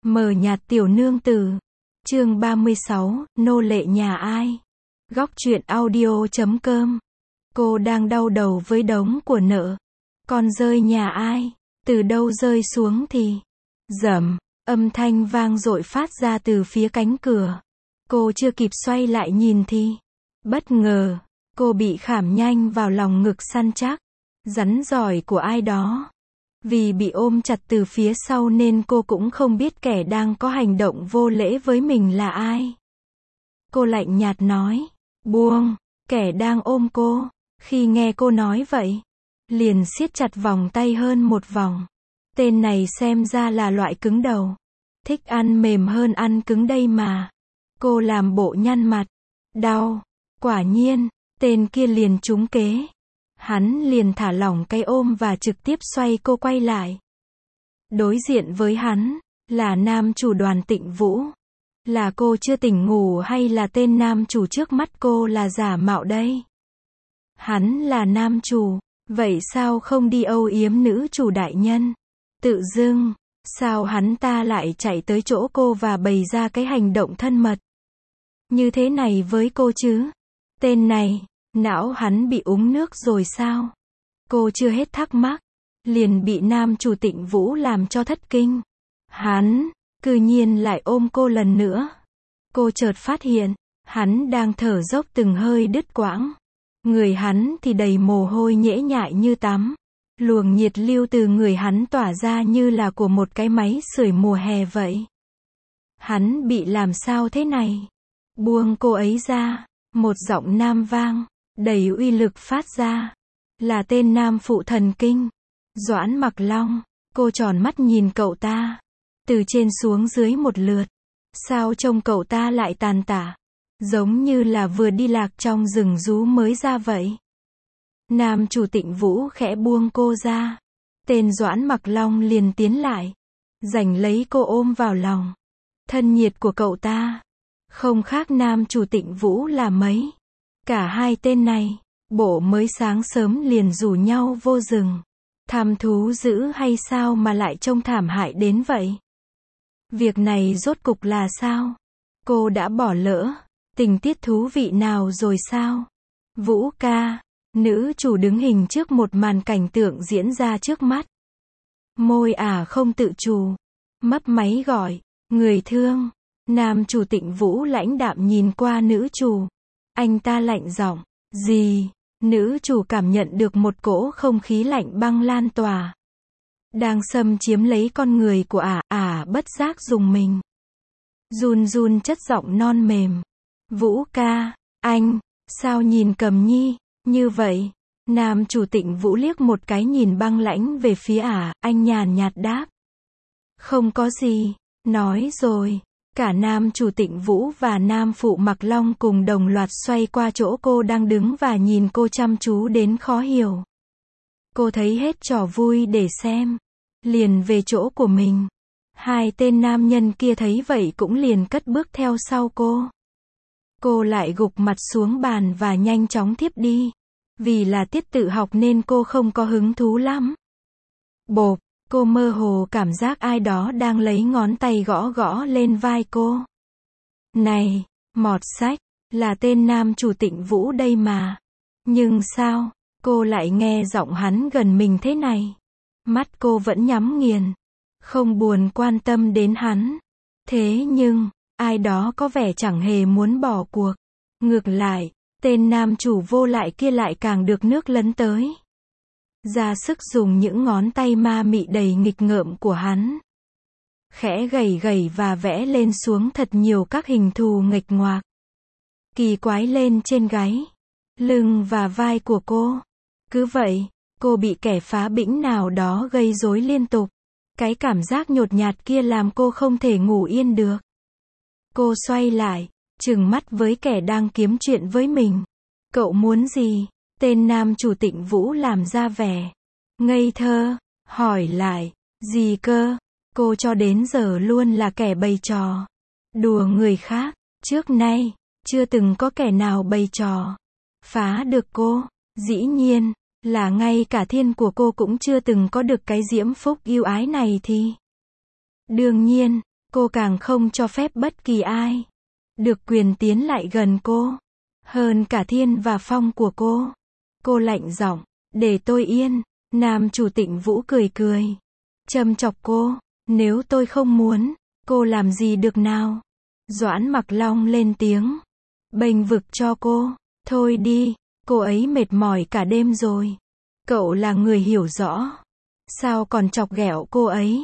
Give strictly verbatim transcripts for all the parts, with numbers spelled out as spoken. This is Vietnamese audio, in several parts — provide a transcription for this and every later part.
Mờ nhạt tiểu nương tử. Chương ba mươi sáu, nô lệ nhà ai? Góc truyện audio chấm com. Cô đang đau đầu với đống của nợ. Con rơi nhà ai? Từ đâu rơi xuống thì? Rầm, âm thanh vang dội phát ra từ phía cánh cửa. Cô chưa kịp xoay lại nhìn thì, bất ngờ, cô bị khảm nhanh vào lòng ngực săn chắc, rắn giỏi của ai đó. Vì bị ôm chặt từ phía sau nên cô cũng không biết kẻ đang có hành động vô lễ với mình là ai. Cô lạnh nhạt nói, buông, kẻ đang ôm cô. Khi nghe cô nói vậy, liền siết chặt vòng tay hơn một vòng. Tên này xem ra là loại cứng đầu. Thích ăn mềm hơn ăn cứng đây mà. Cô làm bộ nhăn mặt. Đau. Quả nhiên, tên kia liền trúng kế. Hắn liền thả lỏng cái ôm và trực tiếp xoay cô quay lại. Đối diện với hắn, là nam chủ Đoàn Tịnh Vũ. Là cô chưa tỉnh ngủ hay là tên nam chủ trước mắt cô là giả mạo đây? Hắn là nam chủ, vậy sao không đi âu yếm nữ chủ đại nhân? Tự dưng, sao hắn ta lại chạy tới chỗ cô và bày ra cái hành động thân mật như thế này với cô chứ? Tên này, não hắn bị uống nước rồi sao? Cô chưa hết thắc mắc, liền bị nam chủ Tịnh Vũ làm cho thất kinh. Hắn, cư nhiên lại ôm cô lần nữa. Cô chợt phát hiện, hắn đang thở dốc từng hơi đứt quãng. Người hắn thì đầy mồ hôi nhễ nhại như tắm. Luồng nhiệt lưu từ người hắn tỏa ra như là của một cái máy sưởi mùa hè vậy. Hắn bị làm sao thế này? Buông cô ấy ra, một giọng nam vang, đầy uy lực phát ra. Là tên nam phụ thần kinh, Doãn Mặc Long. Cô tròn mắt nhìn cậu ta, từ trên xuống dưới một lượt. Sao trông cậu ta lại tàn tả, giống như là vừa đi lạc trong rừng rú mới ra vậy. Nam chủ Tịnh Vũ khẽ buông cô ra. Tên Doãn Mặc Long liền tiến lại, giành lấy cô ôm vào lòng. Thân nhiệt của cậu ta không khác nam chủ Tịnh Vũ là mấy. Cả hai tên này, bộ mới sáng sớm liền rủ nhau vô rừng thăm thú dữ hay sao mà lại trông thảm hại đến vậy? Việc này rốt cục là sao? Cô đã bỏ lỡ tình tiết thú vị nào rồi sao? Vũ ca, nữ chủ đứng hình trước một màn cảnh tượng diễn ra trước mắt. Môi ả không tự chủ, mấp máy gọi, người thương. Nam chủ Tịnh Vũ lãnh đạm nhìn qua nữ chủ. Anh ta lạnh giọng, gì? Nữ chủ cảm nhận được một cỗ không khí lạnh băng lan tỏa, đang xâm chiếm lấy con người của ả, ả bất giác rùng mình. Run run chất giọng non mềm. Vũ ca, anh, sao nhìn Cầm Nhi như vậy? Nam chủ Tịnh Vũ liếc một cái nhìn băng lãnh về phía ả, anh nhàn nhạt đáp. Không có gì, nói rồi. Cả nam chủ Tịnh Vũ và nam phụ Mặc Long cùng đồng loạt xoay qua chỗ cô đang đứng và nhìn cô chăm chú đến khó hiểu. Cô thấy hết trò vui để xem, liền về chỗ của mình. Hai tên nam nhân kia thấy vậy cũng liền cất bước theo sau cô. Cô lại gục mặt xuống bàn và nhanh chóng thiếp đi. Vì là tiết tự học nên cô không có hứng thú lắm. Bộp, cô mơ hồ cảm giác ai đó đang lấy ngón tay gõ gõ lên vai cô. Này, mọt sách, là tên nam chủ Tịnh Vũ đây mà. Nhưng sao, cô lại nghe giọng hắn gần mình thế này? Mắt cô vẫn nhắm nghiền, không buồn quan tâm đến hắn. Thế nhưng, ai đó có vẻ chẳng hề muốn bỏ cuộc. Ngược lại, tên nam chủ vô lại kia lại càng được nước lấn tới. Ra sức dùng những ngón tay ma mị đầy nghịch ngợm của hắn. Khẽ gẩy gẩy và vẽ lên xuống thật nhiều các hình thù nghịch ngoạc. Kỳ quái lên trên gáy, lưng và vai của cô. Cứ vậy, cô bị kẻ phá bĩnh nào đó gây rối liên tục. Cái cảm giác nhột nhạt kia làm cô không thể ngủ yên được. Cô xoay lại, trừng mắt với kẻ đang kiếm chuyện với mình. Cậu muốn gì? Tên nam chủ Tịnh Vũ làm ra vẻ ngây thơ, hỏi lại, gì cơ? Cô cho đến giờ luôn là kẻ bày trò đùa người khác, trước nay chưa từng có kẻ nào bày trò phá được cô. Dĩ nhiên là ngay cả thiên của cô cũng chưa từng có được cái diễm phúc yêu ái này thì đương nhiên Cô càng không cho phép bất kỳ ai được quyền tiến lại gần cô. Hơn cả Thiên và Phong của cô. Cô lạnh giọng, để tôi yên. Nam chủ Tịnh Vũ cười cười. Châm chọc cô, nếu tôi không muốn, cô làm gì được nào. Doãn Mặc Long lên tiếng. Bênh vực cho cô. Thôi đi, cô ấy mệt mỏi cả đêm rồi. Cậu là người hiểu rõ. Sao còn chọc ghẹo cô ấy?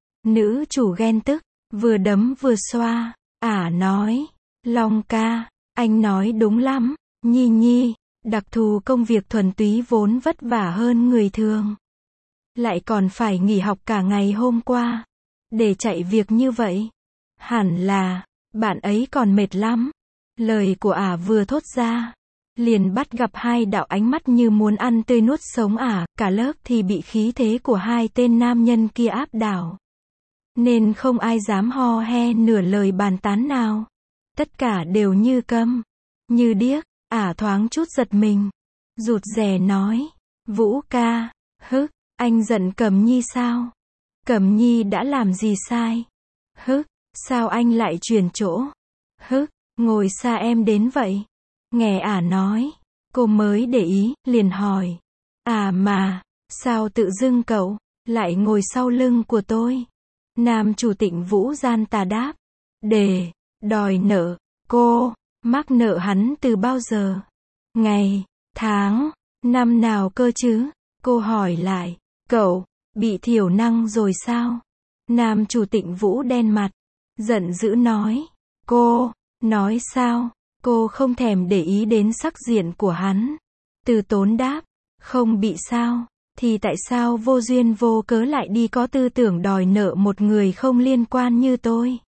Nữ chủ ghen tức, vừa đấm vừa xoa. Ả nói, Long ca, anh nói đúng lắm. Nhi Nhi, đặc thù công việc thuần túy vốn vất vả hơn người thường. Lại còn phải nghỉ học cả ngày hôm qua. Để chạy việc như vậy. Hẳn là, bạn ấy còn mệt lắm. Lời của Ả vừa thốt ra. Liền bắt gặp hai đạo ánh mắt như muốn ăn tươi nuốt sống Ả. Cả lớp thì bị khí thế của hai tên nam nhân kia áp đảo. Nên không ai dám ho he nửa lời bàn tán nào. Tất cả đều như câm, như điếc. Ả thoáng chút giật mình. Rụt rè nói. Vũ ca, hức, anh giận Cẩm Nhi sao? Cẩm Nhi đã làm gì sai? Hức, sao anh lại chuyển chỗ? Hức, ngồi xa em đến vậy. Nghe Ả nói, cô mới để ý, liền hỏi. À mà, sao tự dưng cậu lại ngồi sau lưng của tôi? Nam chủ Tịnh Vũ gian tà đáp. Để, đòi nợ, cô, mắc nợ hắn từ bao giờ? Ngày, tháng, năm nào cơ chứ? Cô hỏi lại. Cậu, bị thiểu năng rồi sao? Nam chủ Tịnh Vũ đen mặt. Giận dữ nói. Cô, nói sao? Cô không thèm để ý đến sắc diện của hắn. Từ Tốn đáp. Không bị sao? Thì tại sao vô duyên vô cớ lại đi có tư tưởng đòi nợ một người không liên quan như tôi?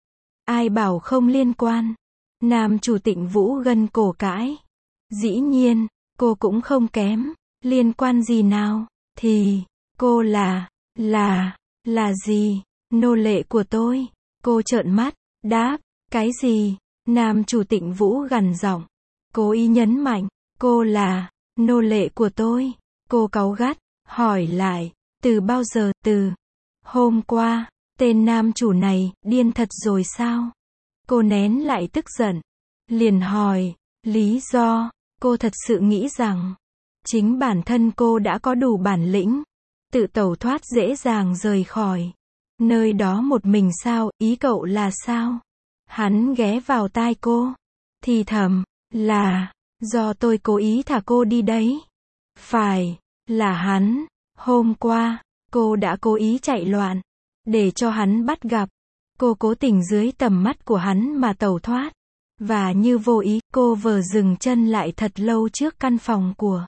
Ai bảo không liên quan? Nam chủ Tịnh Vũ gân cổ cãi. Dĩ nhiên, cô cũng không kém. Liên quan gì nào? Thì, cô là, là, là gì? Nô lệ của tôi. Cô trợn mắt, đáp. Cái gì? Nam chủ Tịnh Vũ gằn giọng. Cố ý nhấn mạnh. Cô là, nô lệ của tôi. Cô cáu gắt, hỏi lại. Từ bao giờ? Từ hôm qua. Tên nam chủ này, điên thật rồi sao? Cô nén lại tức giận. Liền hỏi. Lý do? Cô thật sự nghĩ rằng chính bản thân cô đã có đủ bản lĩnh tự tẩu thoát dễ dàng rời khỏi nơi đó một mình sao? Ý cậu là sao? Hắn ghé vào tai cô, thì thầm. Là do tôi cố ý thả cô đi đấy. Phải là hắn. Hôm qua cô đã cố ý chạy loạn để cho hắn bắt gặp. Cô cố tình dưới tầm mắt của hắn mà tẩu thoát. Và như vô ý, cô vờ dừng chân lại thật lâu trước căn phòng của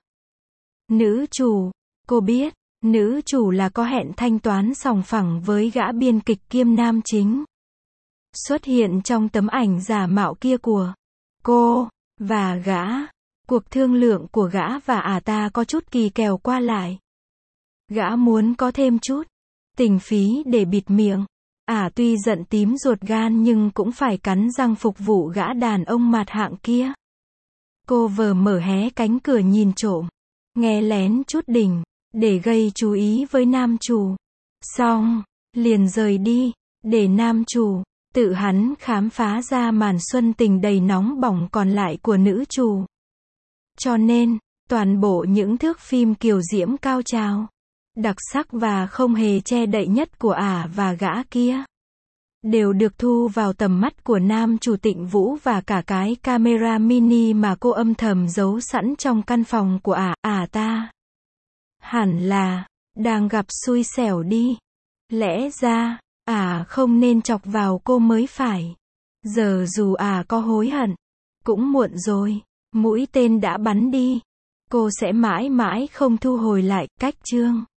nữ chủ. Cô biết, nữ chủ là có hẹn thanh toán sòng phẳng với gã biên kịch kiêm nam chính. Xuất hiện trong tấm ảnh giả mạo kia của cô, và gã. Cuộc thương lượng của gã và Ả ta có chút kỳ kèo qua lại. Gã muốn có thêm chút tình phí để bịt miệng. Ả tuy giận tím ruột gan nhưng cũng phải cắn răng phục vụ gã đàn ông mạt hạng kia. Cô vờ mở hé cánh cửa nhìn trộm, nghe lén chút đỉnh, để gây chú ý với nam chủ. Xong, liền rời đi, để nam chủ tự hắn khám phá ra màn xuân tình đầy nóng bỏng còn lại của nữ chủ. Cho nên, toàn bộ những thước phim kiều diễm cao trào, đặc sắc và không hề che đậy nhất của Ả và gã kia đều được thu vào tầm mắt của nam chủ Tịnh Vũ và cả cái camera mini mà cô âm thầm giấu sẵn trong căn phòng của Ả. Ả ta hẳn là đang gặp xui xẻo đi. Lẽ ra Ả không nên chọc vào cô mới phải. Giờ dù Ả có hối hận cũng muộn rồi. Mũi tên đã bắn đi. Cô sẽ mãi mãi không thu hồi lại. Cách chương